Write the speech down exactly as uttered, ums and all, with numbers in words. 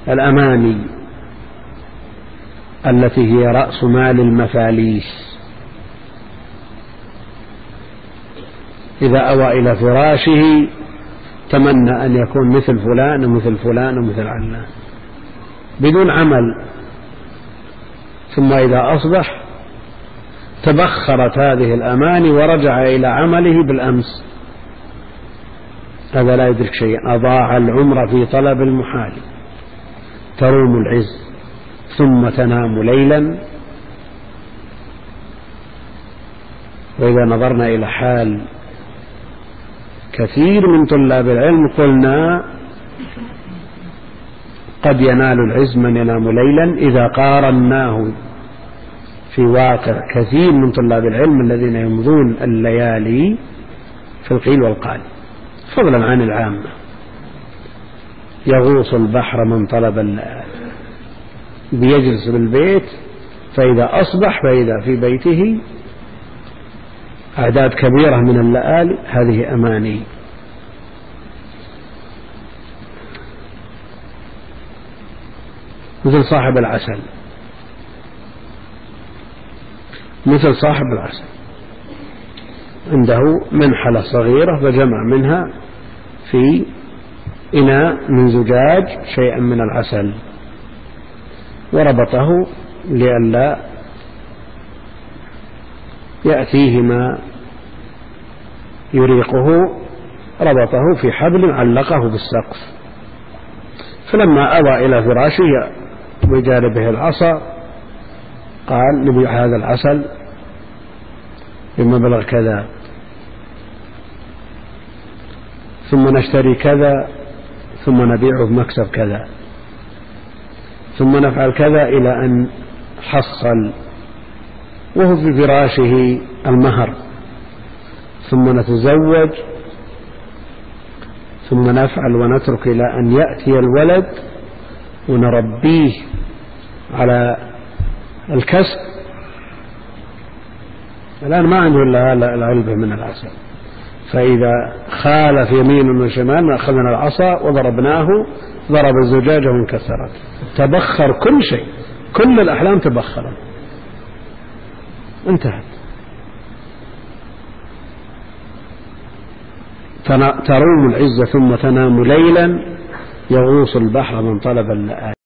الأماني التي هي رأس مال المفاليس. إذا أوى إلى فراشه تمنى أن يكون مثل فلان ومثل فلان ومثل علان بدون عمل، ثم إذا أصبح تبخرت هذه الأماني ورجع إلى عمله بالأمس، هذا لا يدرك شيئا، أضاع العمر في طلب المحال. تروم العز ثم تنام ليلا. وإذا نظرنا إلى حال كثير من طلاب العلم قلنا قد ينال العز من ينام ليلا إذا قارناه في واقع كثير من طلاب العلم الذين يمضون الليالي في القيل والقال، فضلا عن العامة. يغوص البحر من طلب الليالي، بيجلس بالبيت فإذا أصبح فإذا في بيته أعداد كبيرة من الليالي. هذه أماني. مثل صاحب العسل، مثل صاحب العسل عنده منحلة صغيرة فجمع منها في إناء من زجاج شيئا من العسل وربطه لئلا يأتيه ما يريقه، ربطه في حبل علقه بالسقف، فلما أوى إلى فراشه بجانبه العصا قال نبيع هذا العسل بمبلغ كذا، ثم نشتري كذا، ثم نبيعه بمكسب كذا، ثم نفعل كذا إلى أن حصل وهو في فراشه المهر، ثم نتزوج، ثم نفعل ونترك إلى أن يأتي الولد ونربيه على الكسب. الآن ما عنده إلا العلبة من العسل، فإذا خالف يمين وشمال أخذنا العصا وضربناه ضرب الزجاجة وانكسرت. تبخر كل شيء، كل الأحلام تبخرت، انتهت. تروم العزة ثم تنام ليلا، يغوص البحر من طلب اللآلي.